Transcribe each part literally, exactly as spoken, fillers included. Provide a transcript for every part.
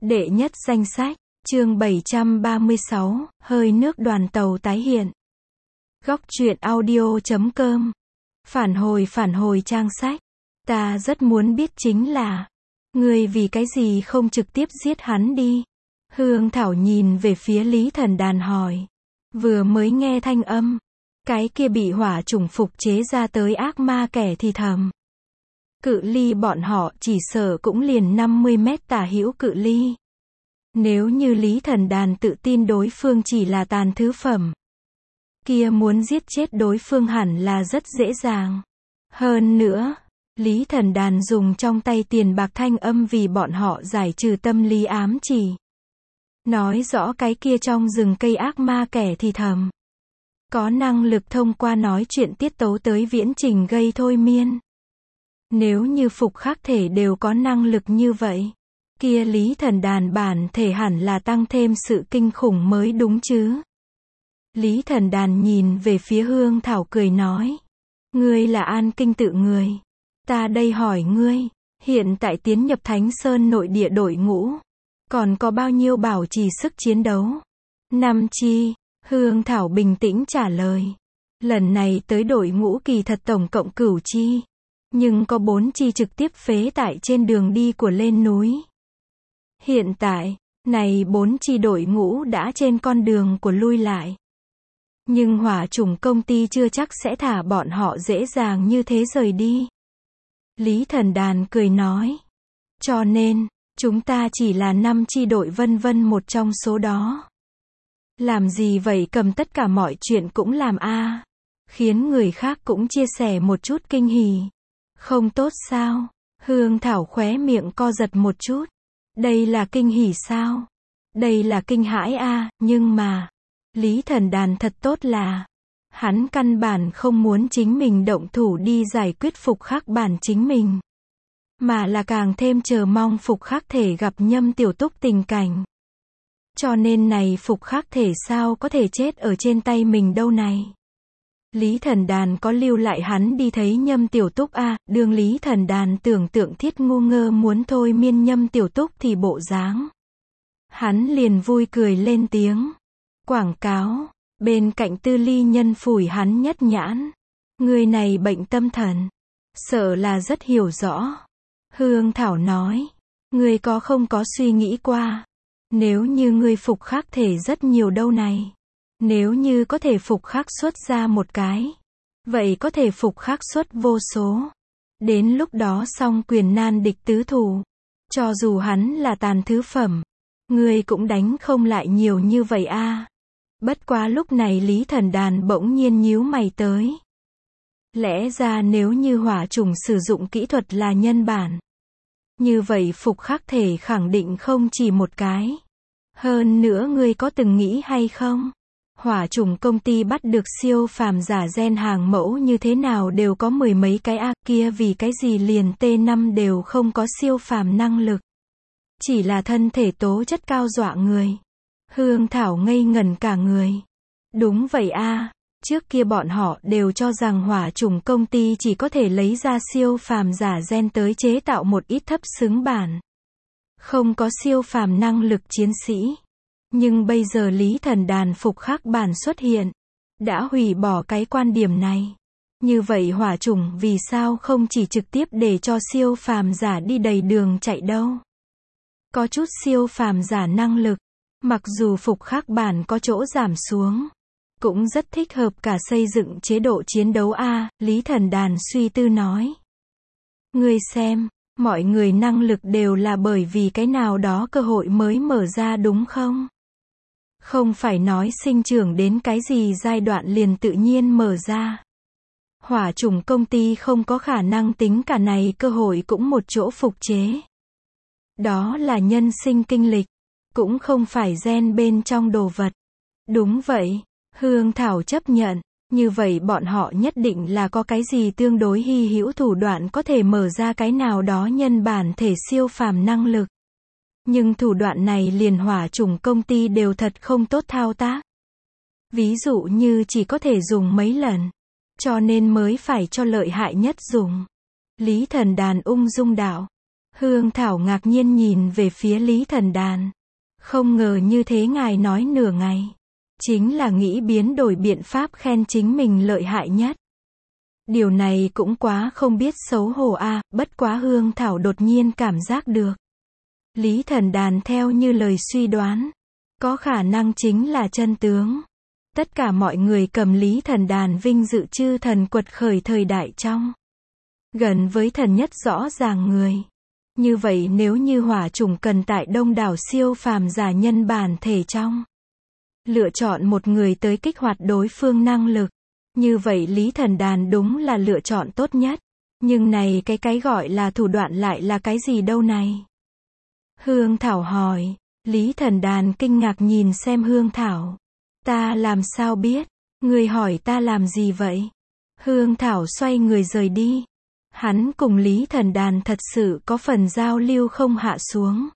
Đệ nhất danh sách, chương bảy trăm ba mươi sáu, hơi nước đoàn tàu tái hiện. Góc truyện audio chấm com. Phản hồi phản hồi trang sách. Ta rất muốn biết chính là, ngươi vì cái gì không trực tiếp giết hắn đi? Hương Thảo nhìn về phía Lý Thần Đàn hỏi. Vừa mới nghe thanh âm, cái kia bị hỏa chủng phục chế ra tới ác ma kẻ thì thầm. Cự ly bọn họ chỉ sợ cũng liền năm mươi mét tả hữu cự ly. Nếu như Lý Thần Đàn tự tin đối phương chỉ là tàn thứ phẩm, kia muốn giết chết đối phương hẳn là rất dễ dàng. Hơn nữa, Lý Thần Đàn dùng trong tay tiền bạc thanh âm vì bọn họ giải trừ tâm lý ám chỉ. Nói rõ cái kia trong rừng cây ác ma kẻ thì thầm. Có năng lực thông qua nói chuyện tiết tấu tới viễn trình gây thôi miên. Nếu như phục khắc thể đều có năng lực như vậy, kia Lý Thần Đàn bản thể hẳn là tăng thêm sự kinh khủng mới đúng chứ. Lý Thần Đàn nhìn về phía Hương Thảo cười nói. Ngươi là An Kinh tự người. Ta đây hỏi ngươi, hiện tại tiến nhập Thánh Sơn nội địa đội ngũ, còn có bao nhiêu bảo trì sức chiến đấu? Năm chi, Hương Thảo bình tĩnh trả lời. Lần này tới đội ngũ kỳ thật tổng cộng cửu chi, nhưng có bốn chi trực tiếp phế tại trên đường đi của lên núi. Hiện tại, này bốn chi đội ngũ đã trên con đường của lui lại. Nhưng hỏa chủng công ty chưa chắc sẽ thả bọn họ dễ dàng như thế rời đi. Lý Thần Đàn cười nói. Cho nên, chúng ta chỉ là năm chi đội vân vân một trong số đó. Làm gì vậy, cầm tất cả mọi chuyện cũng làm a à. Khiến người khác cũng chia sẻ một chút kinh hỉ. Không tốt sao? Hương Thảo khóe miệng co giật một chút. Đây là kinh hỉ sao? Đây là kinh hãi a à, nhưng mà, Lý Thần Đàn thật tốt là, hắn căn bản không muốn chính mình động thủ đi giải quyết phục khắc bản chính mình, mà là càng thêm chờ mong phục khắc thể gặp Nhâm Tiểu Túc tình cảnh. Cho nên này phục khắc thể sao có thể chết ở trên tay mình đâu này. Lý Thần Đàn có lưu lại hắn đi thấy Nhâm Tiểu Túc a à, đương Lý Thần Đàn tưởng tượng thiết ngu ngơ muốn thôi miên Nhâm Tiểu Túc thì bộ dáng. Hắn liền vui cười lên tiếng. Quảng cáo, bên cạnh Tư Ly Nhân phủi hắn nhất nhãn. Người này bệnh tâm thần, sợ là rất hiểu rõ. Hương Thảo nói, người có không có suy nghĩ qua, nếu như người phục khắc thể rất nhiều đâu này. Nếu như có thể phục khắc xuất ra một cái, vậy có thể phục khắc xuất vô số. Đến lúc đó song quyền nan địch tứ thủ. Cho dù hắn là tàn thứ phẩm, người cũng đánh không lại nhiều như vậy a à. Bất quá lúc này Lý Thần Đàn bỗng nhiên nhíu mày tới. Lẽ ra nếu như hỏa chủng sử dụng kỹ thuật là nhân bản, như vậy phục khắc thể khẳng định không chỉ một cái. Hơn nữa ngươi có từng nghĩ hay không? Hỏa chủng công ty bắt được siêu phàm giả gen hàng mẫu như thế nào đều có mười mấy cái a kia vì cái gì liền T năm đều không có siêu phàm năng lực. Chỉ là thân thể tố chất cao dọa người. Hương Thảo ngây ngẩn cả người. Đúng vậy a à, trước kia bọn họ đều cho rằng hỏa chủng công ty chỉ có thể lấy ra siêu phàm giả gen tới chế tạo một ít thấp xứng bản. Không có siêu phàm năng lực chiến sĩ. Nhưng bây giờ Lý Thần Đàn phục khắc bản xuất hiện, đã hủy bỏ cái quan điểm này. Như vậy hỏa chủng vì sao không chỉ trực tiếp để cho siêu phàm giả đi đầy đường chạy đâu? Có chút siêu phàm giả năng lực, mặc dù phục khắc bản có chỗ giảm xuống, cũng rất thích hợp cả xây dựng chế độ chiến đấu a à, Lý Thần Đàn suy tư nói. Ngươi xem, mọi người năng lực đều là bởi vì cái nào đó cơ hội mới mở ra đúng không? Không phải nói sinh trưởng đến cái gì giai đoạn liền tự nhiên mở ra. Hỏa chủng công ty không có khả năng tính cả này cơ hội cũng một chỗ phục chế. Đó là nhân sinh kinh lịch, cũng không phải gen bên trong đồ vật. Đúng vậy, Hương Thảo chấp nhận, như vậy bọn họ nhất định là có cái gì tương đối hy hữu thủ đoạn có thể mở ra cái nào đó nhân bản thể siêu phàm năng lực. Nhưng thủ đoạn này liền hỏa chủng công ty đều thật không tốt thao tác. Ví dụ như chỉ có thể dùng mấy lần, cho nên mới phải cho lợi hại nhất dùng. Lý Thần Đàn ung dung đạo. Hương Thảo ngạc nhiên nhìn về phía Lý Thần Đàn. Không ngờ như thế ngài nói nửa ngày. Chính là nghĩ biến đổi biện pháp khen chính mình lợi hại nhất. Điều này cũng quá không biết xấu hổ a, bất quá Hương Thảo đột nhiên cảm giác được. Lý Thần Đàn theo như lời suy đoán. Có khả năng chính là chân tướng. Tất cả mọi người cầm Lý Thần Đàn vinh dự chư thần quật khởi thời đại trong. Gần với thần nhất rõ ràng người. Như vậy nếu như hỏa chủng cần tại đông đảo siêu phàm giả nhân bản thể trong. Lựa chọn một người tới kích hoạt đối phương năng lực. Như vậy Lý Thần Đàn đúng là lựa chọn tốt nhất. Nhưng này cái cái gọi là thủ đoạn lại là cái gì đâu này? Hương Thảo hỏi. Lý Thần Đàn kinh ngạc nhìn xem Hương Thảo. Ta làm sao biết? Người hỏi ta làm gì vậy? Hương Thảo xoay người rời đi. Hắn cùng Lý Thần Đàn thật sự có phần giao lưu không hạ xuống.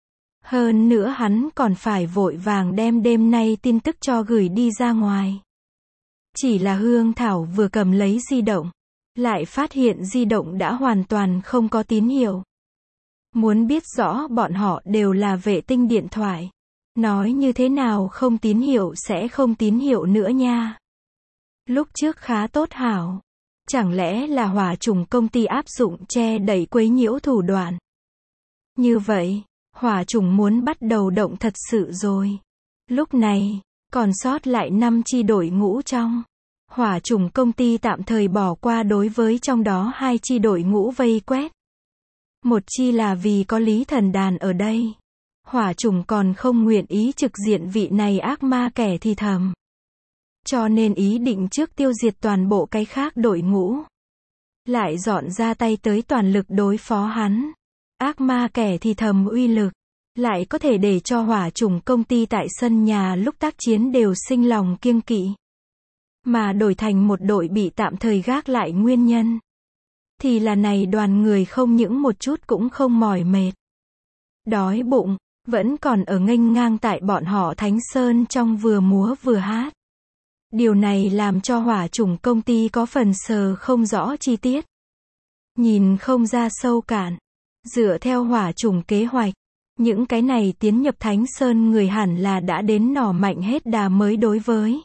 Hơn nữa hắn còn phải vội vàng đem đêm nay tin tức cho gửi đi ra ngoài. Chỉ là Hương Thảo vừa cầm lấy di động, lại phát hiện di động đã hoàn toàn không có tín hiệu. Muốn biết rõ bọn họ đều là vệ tinh điện thoại. Nói như thế nào không tín hiệu sẽ không tín hiệu nữa nha. Lúc trước khá tốt hảo. Chẳng lẽ là hỏa chủng công ty áp dụng che đậy quấy nhiễu thủ đoạn? Như vậy, hỏa chủng muốn bắt đầu động thật sự rồi. Lúc này, còn sót lại năm chi đội ngũ trong. Hỏa chủng công ty tạm thời bỏ qua đối với trong đó hai chi đội ngũ vây quét. Một chi là vì có Lý Thần Đàn ở đây. Hỏa chủng còn không nguyện ý trực diện vị này ác ma kẻ thì thầm. Cho nên ý định trước tiêu diệt toàn bộ cái khác đội ngũ. Lại dọn ra tay tới toàn lực đối phó hắn. Ác ma kẻ thì thầm uy lực. Lại có thể để cho hỏa chủng công ty tại sân nhà lúc tác chiến đều sinh lòng kiêng kỵ. Mà đổi thành một đội bị tạm thời gác lại nguyên nhân. Thì là này đoàn người không những một chút cũng không mỏi mệt. Đói bụng, vẫn còn ở nghênh ngang tại bọn họ Thánh Sơn trong vừa múa vừa hát. Điều này làm cho hỏa chủng công ty có phần sờ không rõ chi tiết. Nhìn không ra sâu cạn. Dựa theo hỏa chủng kế hoạch, những cái này tiến nhập Thánh Sơn người hẳn là đã đến nỏ mạnh hết đà mới đối với.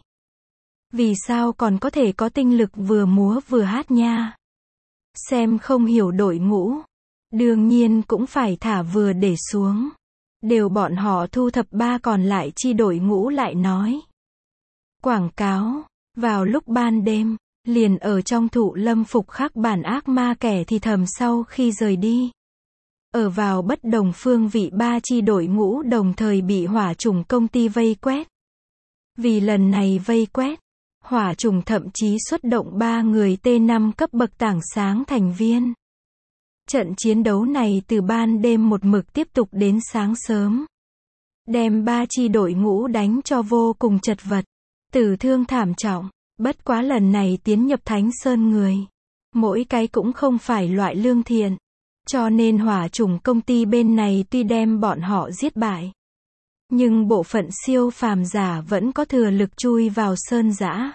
Vì sao còn có thể có tinh lực vừa múa vừa hát nha? Xem không hiểu đội ngũ. Đương nhiên cũng phải thả vừa để xuống. Đều bọn họ thu thập ba còn lại chi đội ngũ lại nói. Quảng cáo, vào lúc ban đêm, liền ở trong thụ lâm phục khắc bản ác ma kẻ thì thầm sau khi rời đi. Ở vào bất đồng phương vị ba chi đội ngũ đồng thời bị hỏa chủng công ty vây quét. Vì lần này vây quét, hỏa chủng thậm chí xuất động ba người T năm cấp bậc tảng sáng thành viên. Trận chiến đấu này từ ban đêm một mực tiếp tục đến sáng sớm. Đem ba chi đội ngũ đánh cho vô cùng chật vật. Tử thương thảm trọng. Bất quá lần này tiến nhập Thánh Sơn người. Mỗi cái cũng không phải loại lương thiện. Cho nên hỏa chủng công ty bên này tuy đem bọn họ giết bại. Nhưng bộ phận siêu phàm giả vẫn có thừa lực chui vào sơn dã.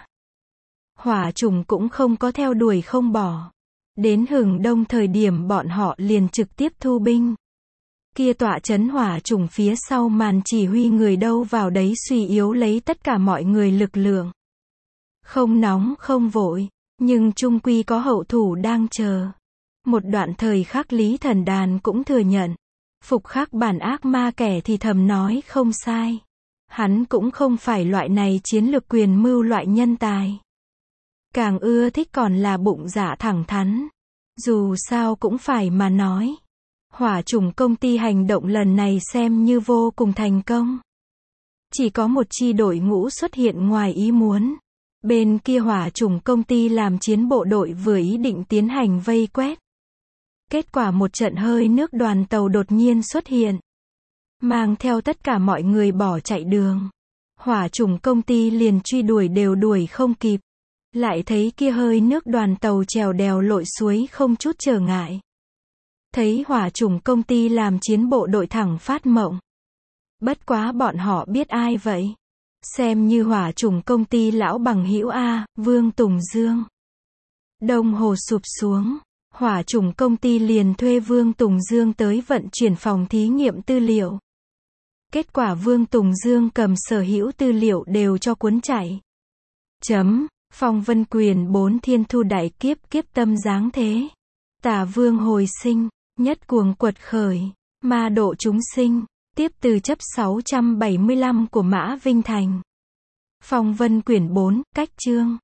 Hỏa chủng cũng không có theo đuổi không bỏ. Đến hừng đông thời điểm bọn họ liền trực tiếp thu binh. Kia tọa chấn hỏa chủng phía sau màn chỉ huy người đâu vào đấy suy yếu lấy tất cả mọi người lực lượng. Không nóng không vội, nhưng chung quy có hậu thủ đang chờ. Một đoạn thời khắc Lý Thần Đàn cũng thừa nhận. Phục khắc bản ác ma kẻ thì thầm nói không sai. Hắn cũng không phải loại này chiến lược quyền mưu loại nhân tài. Càng ưa thích còn là bụng dạ thẳng thắn. Dù sao cũng phải mà nói. Hỏa chủng công ty hành động lần này xem như vô cùng thành công. Chỉ có một chi đội ngũ xuất hiện ngoài ý muốn. Bên kia hỏa chủng công ty làm chiến bộ đội vừa ý định tiến hành vây quét. Kết quả một trận hơi nước đoàn tàu đột nhiên xuất hiện. Mang theo tất cả mọi người bỏ chạy đường. Hỏa chủng công ty liền truy đuổi đều đuổi không kịp. Lại thấy kia hơi nước đoàn tàu trèo đèo lội suối không chút trở ngại. Thấy hỏa chủng công ty làm chiến bộ đội thẳng phát mộng. Bất quá bọn họ biết ai vậy? Xem như hỏa chủng công ty lão bằng hữu A, Vương Tùng Dương. Đồng hồ sụp xuống. Hỏa chủng công ty liền thuê Vương Tùng Dương tới vận chuyển phòng thí nghiệm tư liệu. Kết quả Vương Tùng Dương cầm sở hữu tư liệu đều cho cuốn chạy. Chấm. Phong vân quyền bốn thiên thu đại kiếp kiếp tâm giáng thế. Tả vương hồi sinh, nhất cuồng quật khởi, ma độ chúng sinh, tiếp từ chấp sáu trăm bảy mươi lăm của Mã Vinh Thành. Phong vân quyển bốn, cách chương.